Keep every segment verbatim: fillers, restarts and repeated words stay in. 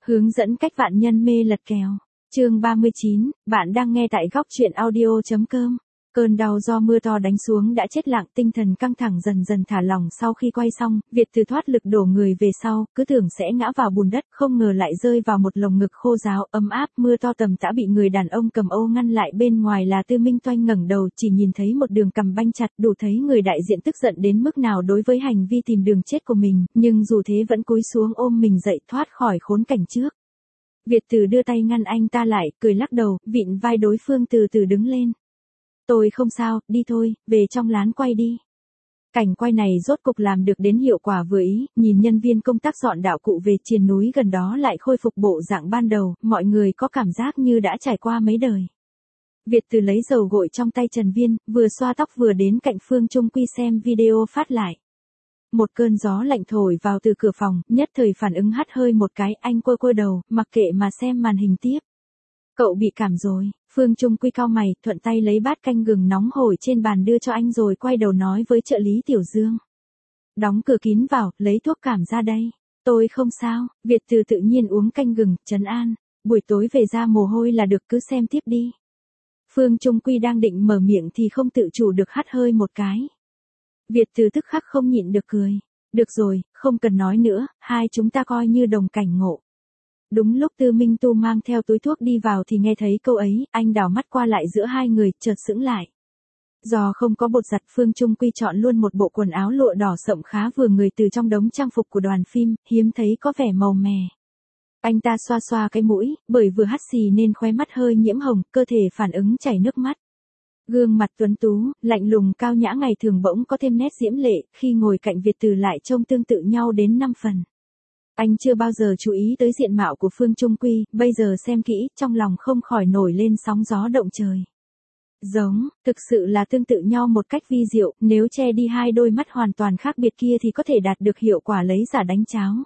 Hướng dẫn cách vạn nhân mê lật kèo. Chương ba mươi chín, bạn đang nghe tại góc truyện audio.com. Cơn đau do mưa to đánh xuống đã chết lặng, tinh thần căng thẳng dần dần thả lỏng sau khi quay xong, Việt Từ thoát lực đổ người về sau, cứ tưởng sẽ ngã vào bùn đất, không ngờ lại rơi vào một lồng ngực khô ráo, ấm áp, mưa to tầm tã bị người đàn ông cầm ô ngăn lại, bên ngoài là Tư Minh Toanh ngẩng đầu, chỉ nhìn thấy một đường cằm banh chặt, đủ thấy người đại diện tức giận đến mức nào đối với hành vi tìm đường chết của mình, nhưng dù thế vẫn cúi xuống ôm mình dậy thoát khỏi khốn cảnh trước. Việt Từ đưa tay ngăn anh ta lại, cười lắc đầu, vịn vai đối phương từ từ đứng lên. Tôi không sao, đi thôi, về trong lán quay đi. Cảnh quay này rốt cục làm được đến hiệu quả vừa ý, nhìn nhân viên công tác dọn đạo cụ về triền núi gần đó lại khôi phục bộ dạng ban đầu, mọi người có cảm giác như đã trải qua mấy đời. Việt Từ lấy dầu gội trong tay Trần Viên, vừa xoa tóc vừa đến cạnh Phương Trung Quy xem video phát lại. Một cơn gió lạnh thổi vào từ cửa phòng, nhất thời phản ứng hắt hơi một cái, anh quơ quơ đầu, mặc kệ mà xem màn hình tiếp. Cậu bị cảm rồi, Phương Trung Quy cau mày, thuận tay lấy bát canh gừng nóng hổi trên bàn đưa cho anh rồi quay đầu nói với trợ lý Tiểu Dương. Đóng cửa kín vào, lấy thuốc cảm ra đây. Tôi không sao, Việt Từ tự nhiên uống canh gừng, trấn an. Buổi tối về ra mồ hôi là được, cứ xem tiếp đi. Phương Trung Quy đang định mở miệng thì không tự chủ được hắt hơi một cái. Việt Từ tức khắc không nhịn được cười. Được rồi, không cần nói nữa, hai chúng ta coi như đồng cảnh ngộ. Đúng lúc Tư Minh Tu mang theo túi thuốc đi vào thì nghe thấy câu ấy, anh đảo mắt qua lại giữa hai người, chợt sững lại. Do không có bột giặt, Phương Trung Quy chọn luôn một bộ quần áo lụa đỏ sậm khá vừa người từ trong đống trang phục của đoàn phim, hiếm thấy có vẻ màu mè. Anh ta xoa xoa cái mũi, bởi vừa hắt xì nên khóe mắt hơi nhiễm hồng, cơ thể phản ứng chảy nước mắt. Gương mặt tuấn tú, lạnh lùng cao nhã ngày thường bỗng có thêm nét diễm lệ, khi ngồi cạnh Việt Từ lại trông tương tự nhau đến năm phần. Anh chưa bao giờ chú ý tới diện mạo của Phương Trung Quy, bây giờ xem kỹ, trong lòng không khỏi nổi lên sóng gió động trời. Giống, thực sự là tương tự nhau một cách vi diệu, nếu che đi hai đôi mắt hoàn toàn khác biệt kia thì có thể đạt được hiệu quả lấy giả đánh cháo.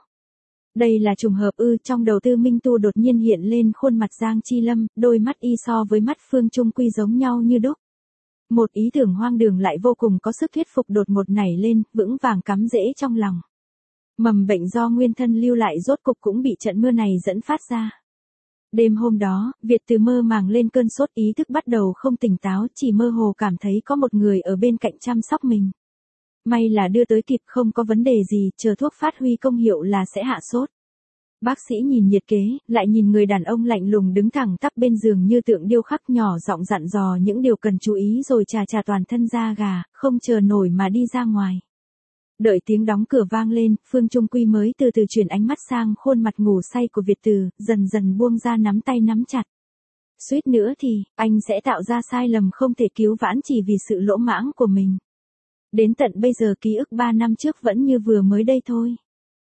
Đây là trùng hợp ư? Trong đầu Tư Minh Tu đột nhiên hiện lên khuôn mặt Giang Chi Lâm, đôi mắt y so với mắt Phương Trung Quy giống nhau như đúc. Một ý tưởng hoang đường lại vô cùng có sức thuyết phục đột ngột nảy lên, vững vàng cắm rễ trong lòng. Mầm bệnh do nguyên thân lưu lại rốt cục cũng bị trận mưa này dẫn phát ra. Đêm hôm đó, Việt Từ mơ màng lên cơn sốt, ý thức bắt đầu không tỉnh táo, chỉ mơ hồ cảm thấy có một người ở bên cạnh chăm sóc mình. May là đưa tới kịp, không có vấn đề gì, chờ thuốc phát huy công hiệu là sẽ hạ sốt. Bác sĩ nhìn nhiệt kế, lại nhìn người đàn ông lạnh lùng đứng thẳng tắp bên giường như tượng điêu khắc, nhỏ giọng dặn dò những điều cần chú ý rồi chà chà toàn thân da gà, không chờ nổi mà đi ra ngoài. Đợi tiếng đóng cửa vang lên, Phương Trung Quy mới từ từ chuyển ánh mắt sang khuôn mặt ngủ say của Việt Từ, dần dần buông ra nắm tay nắm chặt. Suýt nữa thì, anh sẽ tạo ra sai lầm không thể cứu vãn chỉ vì sự lỗ mãng của mình. Đến tận bây giờ ký ức ba năm trước vẫn như vừa mới đây thôi.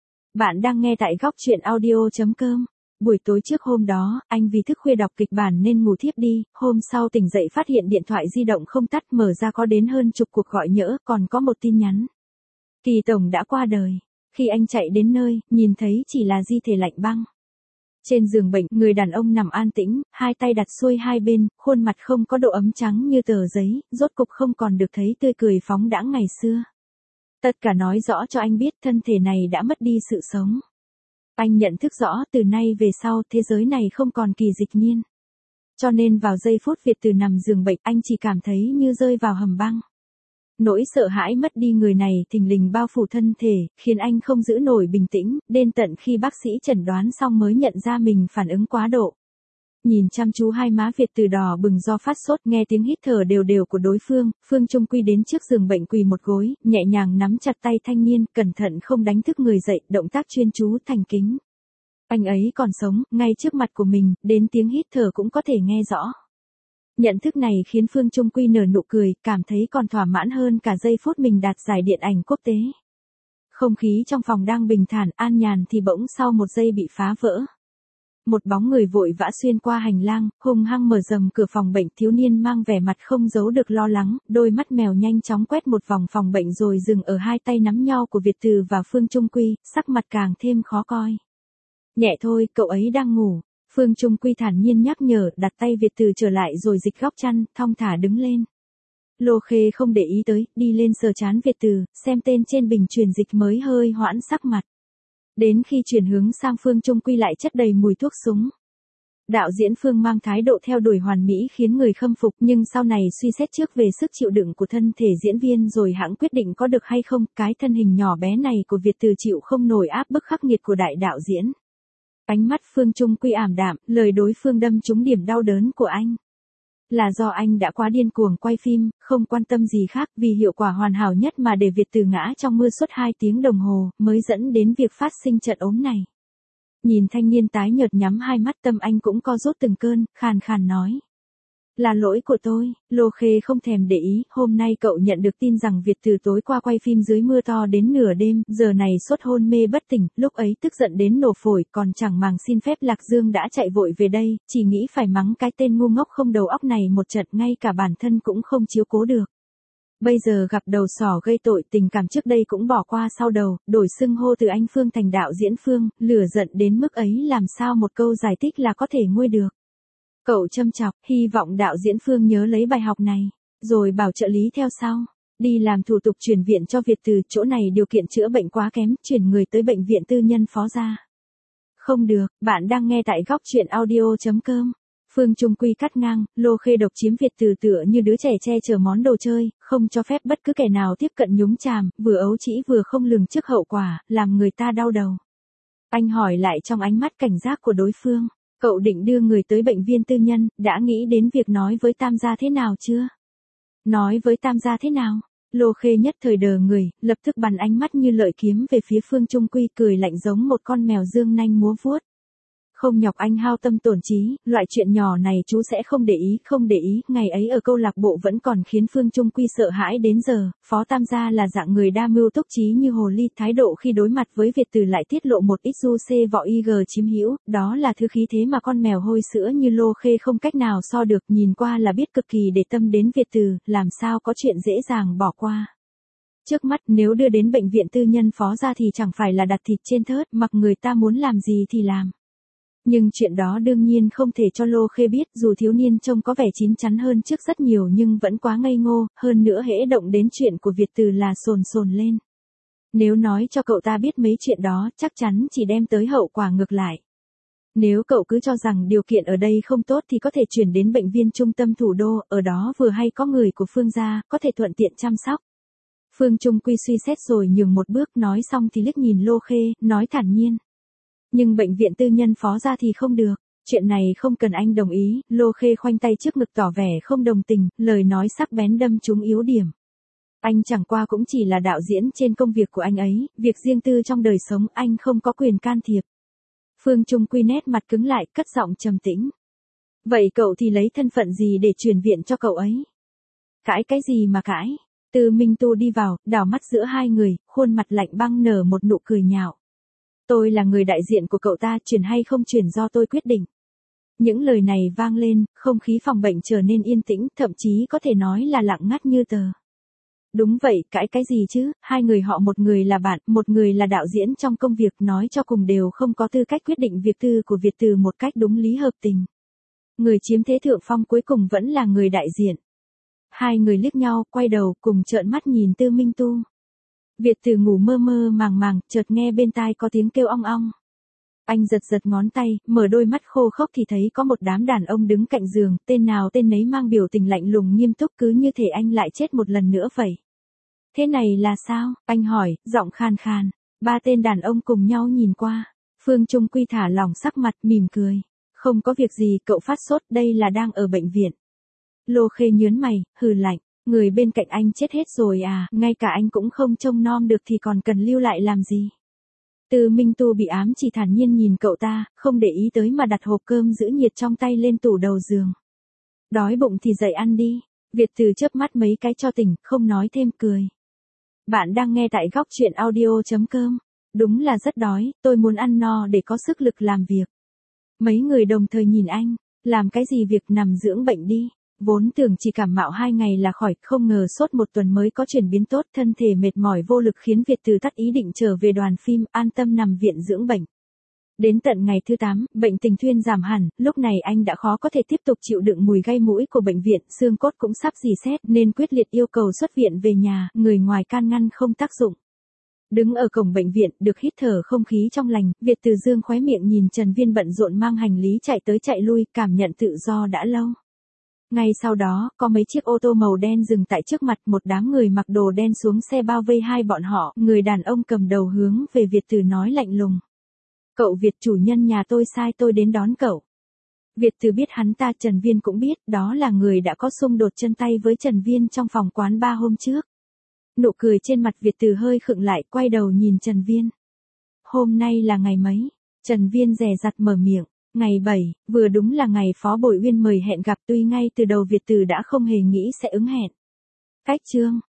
Bạn đang nghe tại góc truyện audio.com. Buổi tối trước hôm đó, anh vì thức khuya đọc kịch bản nên ngủ thiếp đi, hôm sau tỉnh dậy phát hiện điện thoại di động không tắt, mở ra có đến hơn chục cuộc gọi nhỡ, còn có một tin nhắn. Kỳ tổng đã qua đời. Khi anh chạy đến nơi, nhìn thấy chỉ là di thể lạnh băng. Trên giường bệnh, người đàn ông nằm an tĩnh, hai tay đặt xuôi hai bên, khuôn mặt không có độ ấm, trắng như tờ giấy, rốt cục không còn được thấy tươi cười phóng đãng ngày xưa. Tất cả nói rõ cho anh biết thân thể này đã mất đi sự sống. Anh nhận thức rõ từ nay về sau thế giới này không còn kỳ dịch nhiên. Cho nên vào giây phút Việt Từ nằm giường bệnh, anh chỉ cảm thấy như rơi vào hầm băng. Nỗi sợ hãi mất đi người này thình lình bao phủ thân thể, khiến anh không giữ nổi bình tĩnh, đến tận khi bác sĩ chẩn đoán xong mới nhận ra mình phản ứng quá độ. Nhìn chăm chú hai má Việt Từ đỏ bừng do phát sốt, nghe tiếng hít thở đều đều của đối phương, Phương Trung Quy đến trước giường bệnh quỳ một gối, nhẹ nhàng nắm chặt tay thanh niên, cẩn thận không đánh thức người dậy, động tác chuyên chú thành kính. Anh ấy còn sống, ngay trước mặt của mình, đến tiếng hít thở cũng có thể nghe rõ. Nhận thức này khiến Phương Trung Quy nở nụ cười, cảm thấy còn thỏa mãn hơn cả giây phút mình đạt giải điện ảnh quốc tế. Không khí trong phòng đang bình thản, an nhàn thì bỗng sau một giây bị phá vỡ. Một bóng người vội vã xuyên qua hành lang, hung hăng mở rầm cửa phòng bệnh, thiếu niên mang vẻ mặt không giấu được lo lắng, đôi mắt mèo nhanh chóng quét một vòng phòng bệnh rồi dừng ở hai tay nắm nhau của Việt Từ và Phương Trung Quy, sắc mặt càng thêm khó coi. Nhẹ thôi, cậu ấy đang ngủ. Phương Trung Quy thản nhiên nhắc nhở, đặt tay Việt Từ trở lại rồi dịch góc chăn, thong thả đứng lên. Lô Khê không để ý tới, đi lên sờ trán Việt Từ, xem tên trên bình truyền dịch mới hơi hoãn sắc mặt. Đến khi chuyển hướng sang Phương Trung Quy lại chất đầy mùi thuốc súng. Đạo diễn Phương mang thái độ theo đuổi hoàn mỹ khiến người khâm phục, nhưng sau này suy xét trước về sức chịu đựng của thân thể diễn viên rồi hãng quyết định có được hay không, cái thân hình nhỏ bé này của Việt Từ chịu không nổi áp bức khắc nghiệt của đại đạo diễn. Ánh mắt Phương Trung Quy ảm đạm, lời đối phương đâm trúng điểm đau đớn của anh. Là do anh đã quá điên cuồng quay phim, không quan tâm gì khác, vì hiệu quả hoàn hảo nhất mà để Việt Từ ngã trong mưa suốt hai tiếng đồng hồ, mới dẫn đến việc phát sinh trận ốm này. Nhìn thanh niên tái nhợt nhắm hai mắt, tâm anh cũng co rút từng cơn, khàn khàn nói. Là lỗi của tôi. Lô Khê không thèm để ý, hôm nay cậu nhận được tin rằng Việt Từ tối qua quay phim dưới mưa to đến nửa đêm, giờ này sốt hôn mê bất tỉnh, lúc ấy tức giận đến nổ phổi, còn chẳng màng xin phép Lạc Dương đã chạy vội về đây, chỉ nghĩ phải mắng cái tên ngu ngốc không đầu óc này một trận, ngay cả bản thân cũng không chiếu cố được. Bây giờ gặp đầu sỏ gây tội, tình cảm trước đây cũng bỏ qua sau đầu, đổi xưng hô từ anh Phương thành đạo diễn Phương, lửa giận đến mức ấy làm sao một câu giải thích là có thể nguôi được. Cậu châm chọc, hy vọng đạo diễn Phương nhớ lấy bài học này, rồi bảo trợ lý theo sau. Đi làm thủ tục chuyển viện cho Việt Từ, chỗ này điều kiện chữa bệnh quá kém, chuyển người tới bệnh viện tư nhân Phó Gia. Không được, bạn đang nghe tại góc truyện audio chấm com. Phương Trung Quy cắt ngang, Lô Khê độc chiếm Việt Từ tựa như đứa trẻ che chở món đồ chơi, không cho phép bất cứ kẻ nào tiếp cận nhúng chàm, vừa ấu trĩ vừa không lường trước hậu quả, làm người ta đau đầu. Anh hỏi lại trong ánh mắt cảnh giác của đối phương, cậu định đưa người tới bệnh viện tư nhân, đã nghĩ đến việc nói với Tam gia thế nào chưa? Nói với Tam gia thế nào? Lô Khê nhất thời đờ người, lập tức bắn ánh mắt như lợi kiếm về phía Phương Trung Quy, cười lạnh giống một con mèo dương nanh múa vuốt. Không nhọc anh hao tâm tổn trí, loại chuyện nhỏ này chú sẽ không để ý, không để ý, ngày ấy ở câu lạc bộ vẫn còn khiến Phương Trung Quy sợ hãi đến giờ. Phó Tam gia là dạng người đa mưu túc trí như hồ ly, thái độ khi đối mặt với Việt Từ lại tiết lộ một ít du xê võ y gờ chiếm hữu, đó là thứ khí thế mà con mèo hôi sữa như Lô Khê không cách nào so được, nhìn qua là biết cực kỳ để tâm đến Việt Từ, làm sao có chuyện dễ dàng bỏ qua. Trước mắt nếu đưa đến bệnh viện tư nhân Phó Gia thì chẳng phải là đặt thịt trên thớt, mặc người ta muốn làm gì thì làm. Nhưng chuyện đó đương nhiên không thể cho Lô Khê biết, dù thiếu niên trông có vẻ chín chắn hơn trước rất nhiều nhưng vẫn quá ngây ngô, hơn nữa hễ động đến chuyện của Việt Từ là sồn sồn lên. Nếu nói cho cậu ta biết mấy chuyện đó, chắc chắn chỉ đem tới hậu quả ngược lại. Nếu cậu cứ cho rằng điều kiện ở đây không tốt thì có thể chuyển đến bệnh viện trung tâm thủ đô, ở đó vừa hay có người của Phương gia, có thể thuận tiện chăm sóc. Phương Trung Quy suy xét rồi nhường một bước, nói xong thì liếc nhìn Lô Khê, nói thản nhiên. Nhưng bệnh viện tư nhân Phó Gia thì không được, chuyện này không cần anh đồng ý. Lô Khê khoanh tay trước ngực tỏ vẻ không đồng tình, lời nói sắc bén đâm trúng yếu điểm. Anh chẳng qua cũng chỉ là đạo diễn trên công việc của anh ấy, việc riêng tư trong đời sống anh không có quyền can thiệp. Phương Trung Quy nét mặt cứng lại, cất giọng trầm tĩnh. Vậy cậu thì lấy thân phận gì để chuyển viện cho cậu ấy? Cãi cái gì mà cãi? Từ Minh Tu đi vào, đảo mắt giữa hai người, khuôn mặt lạnh băng nở một nụ cười nhạo. Tôi là người đại diện của cậu ta, chuyển hay không chuyển do tôi quyết định. Những lời này vang lên, không khí phòng bệnh trở nên yên tĩnh, thậm chí có thể nói là lặng ngắt như tờ. Đúng vậy, cãi cái gì chứ, hai người họ, một người là bạn, một người là đạo diễn trong công việc, nói cho cùng đều không có tư cách quyết định việc tư của Việt Từ một cách đúng lý hợp tình. Người chiếm thế thượng phong cuối cùng vẫn là người đại diện. Hai người liếc nhau, quay đầu, cùng trợn mắt nhìn Tư Minh Tu. Việt Từ ngủ mơ mơ màng màng, chợt nghe bên tai có tiếng kêu ong ong. Anh giật giật ngón tay, mở đôi mắt khô khốc thì thấy có một đám đàn ông đứng cạnh giường, tên nào tên nấy mang biểu tình lạnh lùng nghiêm túc, cứ như thể anh lại chết một lần nữa vậy. Thế này là sao? Anh hỏi, giọng khan khan. Ba tên đàn ông cùng nhau nhìn qua. Phương Trung Quy thả lỏng sắc mặt, mỉm cười. Không có việc gì, cậu phát sốt, đây là đang ở bệnh viện. Lô Khê nhớn mày, hừ lạnh. Người bên cạnh anh chết hết rồi à, ngay cả anh cũng không trông nom được thì còn cần lưu lại làm gì. Từ Minh Tu bị ám chỉ thản nhiên nhìn cậu ta, không để ý tới mà đặt hộp cơm giữ nhiệt trong tay lên tủ đầu giường. Đói bụng thì dậy ăn đi. Việt Từ chớp mắt mấy cái cho tỉnh, không nói thêm, cười. Bạn đang nghe tại góc truyện audio chấm com. Đúng là rất đói, tôi muốn ăn no để có sức lực làm việc. Mấy người đồng thời nhìn anh, làm cái gì việc, nằm dưỡng bệnh đi. Vốn tưởng chỉ cảm mạo hai ngày là khỏi, không ngờ sốt một tuần mới có chuyển biến tốt, thân thể mệt mỏi vô lực khiến Việt Từ tắt ý định trở về đoàn phim, an tâm nằm viện dưỡng bệnh. Đến tận ngày thứ tám, bệnh tình thuyên giảm hẳn, lúc này anh đã khó có thể tiếp tục chịu đựng mùi gây mũi của bệnh viện, xương cốt cũng sắp rỉ sét nên quyết liệt yêu cầu xuất viện về nhà, người ngoài can ngăn không tác dụng. Đứng ở cổng bệnh viện, được hít thở không khí trong lành, Việt Từ dương khóe miệng nhìn Trần Viên bận rộn mang hành lý chạy tới chạy lui, cảm nhận tự do đã lâu. Ngay sau đó, có mấy chiếc ô tô màu đen dừng tại trước mặt, một đám người mặc đồ đen xuống xe bao vây hai bọn họ, người đàn ông cầm đầu hướng về Việt Từ nói lạnh lùng. Cậu Việt, chủ nhân nhà tôi sai tôi đến đón cậu. Việt Từ biết hắn ta, Trần Viên cũng biết, đó là người đã có xung đột chân tay với Trần Viên trong phòng quán ba hôm trước. Nụ cười trên mặt Việt Từ hơi khựng lại, quay đầu nhìn Trần Viên. Hôm nay là ngày mấy? Trần Viên dè dặt mở miệng. Ngày bảy, vừa đúng là ngày Phó Bội Uyên mời hẹn gặp, tuy ngay từ đầu Việt Từ đã không hề nghĩ sẽ ứng hẹn. Cách chương.